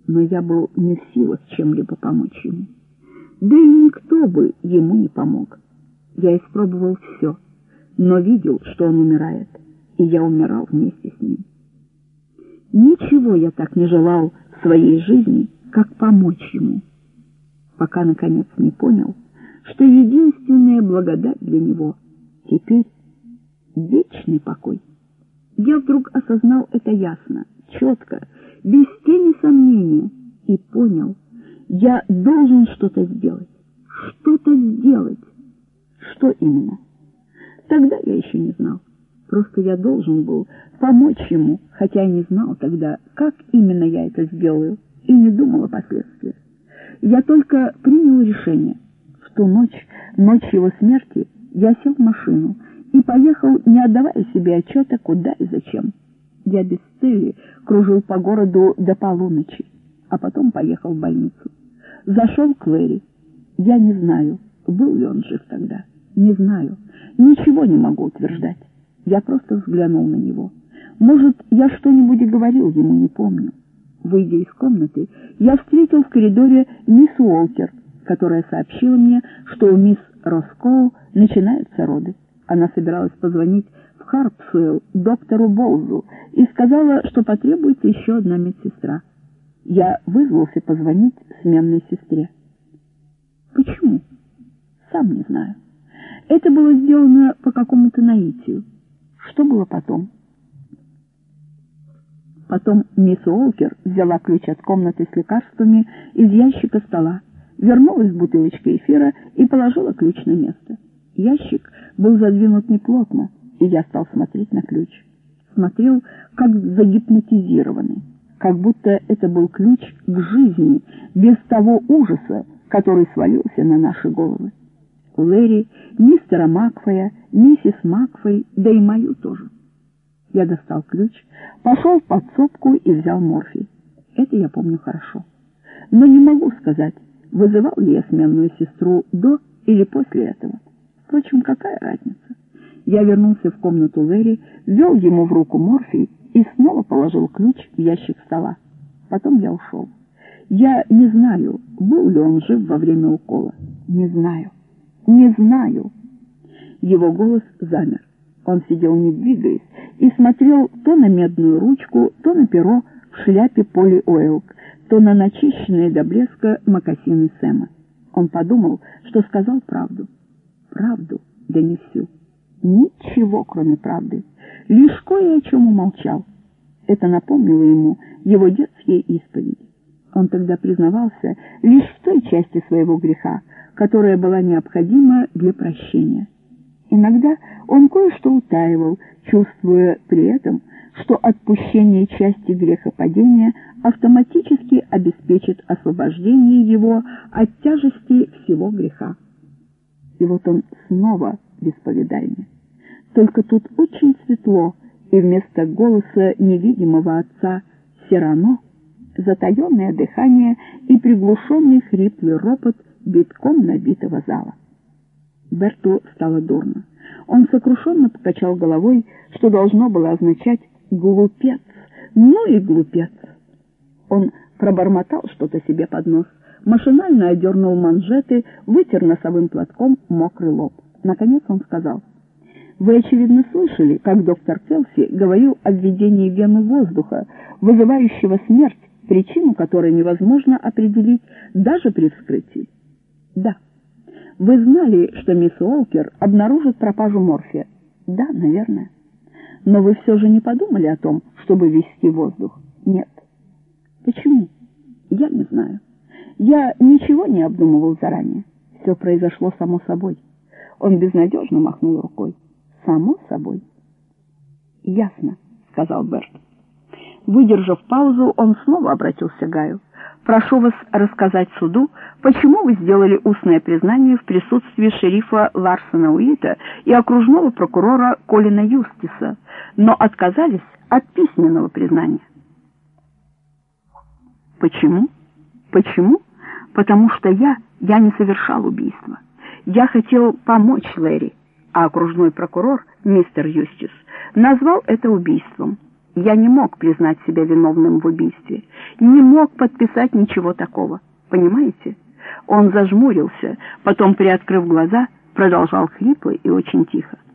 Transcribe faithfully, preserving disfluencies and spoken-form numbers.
но я был не в силах чем-либо помочь ему. Да и никто бы ему не помог. Я испробовал все, но видел, что он умирает, и я умирал вместе с ним. Ничего я так не желал в своей жизни, как помочь ему, пока, наконец, не понял, что единственная благодать для него теперь — вечный покой. Я вдруг осознал это ясно, четко, без тени сомнения, и понял, я должен что-то сделать, что-то сделать. Что именно? Тогда я еще не знал. Просто я должен был помочь ему, хотя и не знал тогда, как именно я это сделаю, и не думал о последствиях. Я только принял решение. В ту ночь, ночь его смерти, я сел в машину и поехал, не отдавая себе отчета, куда и зачем. Я без цели кружил по городу до полуночи, а потом поехал в больницу. Зашел к Лэри. Я не знаю, был ли он жив тогда. Не знаю. Ничего не могу утверждать. Я просто взглянул на него. Может, я что-нибудь и говорил ему, не помню. Выйдя из комнаты, я встретил в коридоре мисс Уолкер, которая сообщила мне, что у мисс Роскоу начинаются роды. Она собиралась позвонить в Харпсуэлл доктору Боузу и сказала, что потребуется еще одна медсестра. Я вызвался позвонить сменной сестре. Почему? Сам не знаю. Это было сделано по какому-то наитию. Что было потом? Потом мисс Уолкер взяла ключ от комнаты с лекарствами из ящика стола, вернулась с бутылочкой эфира и положила ключ на место. Ящик был задвинут неплотно, и я стал смотреть на ключ. Смотрел, как загипнотизированный, как будто это был ключ к жизни, без того ужаса, который свалился на наши головы. Лэри, мистера Макфея, миссис Макфей, да и мою тоже. Я достал ключ, пошел в подсобку и взял морфий. Это я помню хорошо. Но не могу сказать, вызывал ли я сменную сестру до или после этого. Впрочем, какая разница? Я вернулся в комнату Лэри, ввел ему в руку морфий и снова положил ключ в ящик стола. Потом я ушел. Я не знаю, был ли он жив во время укола. Не знаю. Не знаю. Его голос замер. Он сидел не двигаясь и смотрел то на медную ручку, то на перо в шляпе Поли Уэлк, то на начищенные до блеска мокасины Сэма. Он подумал, что сказал правду. Правду, да не всю. Ничего, кроме правды. Лишь кое о чем умолчал. Это напомнило ему его детские исповеди. Он тогда признавался лишь в той части своего греха, которая была необходима для прощения. Иногда он кое-что утаивал, чувствуя при этом, что отпущение части грехопадения автоматически обеспечит освобождение его от тяжести всего греха. И вот он снова в исповедальне. Только тут очень светло, и вместо голоса невидимого отца Сирано затаенное дыхание и приглушенный хриплый ропот битком набитого зала. Берту стало дурно. Он сокрушенно покачал головой, что должно было означать «глупец». Ну и глупец. Он пробормотал что-то себе под нос, машинально одернул манжеты, вытер носовым платком мокрый лоб. Наконец он сказал: «Вы, очевидно, слышали, как доктор Келси говорил о введении в вену воздуха, вызывающего смерть, причину которой невозможно определить даже при вскрытии». «Да». «Вы знали, что мисс Уолкер обнаружит пропажу морфия?» «Да, наверное». «Но вы все же не подумали о том, чтобы ввести воздух?» «Нет». «Почему?» «Я не знаю. Я ничего не обдумывал заранее. Все произошло само собой». Он безнадежно махнул рукой. «Само собой». «Ясно», — сказал Берт. Выдержав паузу, он снова обратился к Гаю. «Прошу вас рассказать суду, почему вы сделали устное признание в присутствии шерифа Ларсона Уита и окружного прокурора Колина Юстиса, но отказались от письменного признания». «Почему? Почему? Потому что я, я не совершал убийства. Я хотел помочь Лэри, а окружной прокурор, мистер Юстис, назвал это убийством. Я не мог признать себя виновным в убийстве, не мог подписать ничего такого. Понимаете? Он зажмурился, потом, приоткрыв глаза, продолжал хрипло и очень тихо.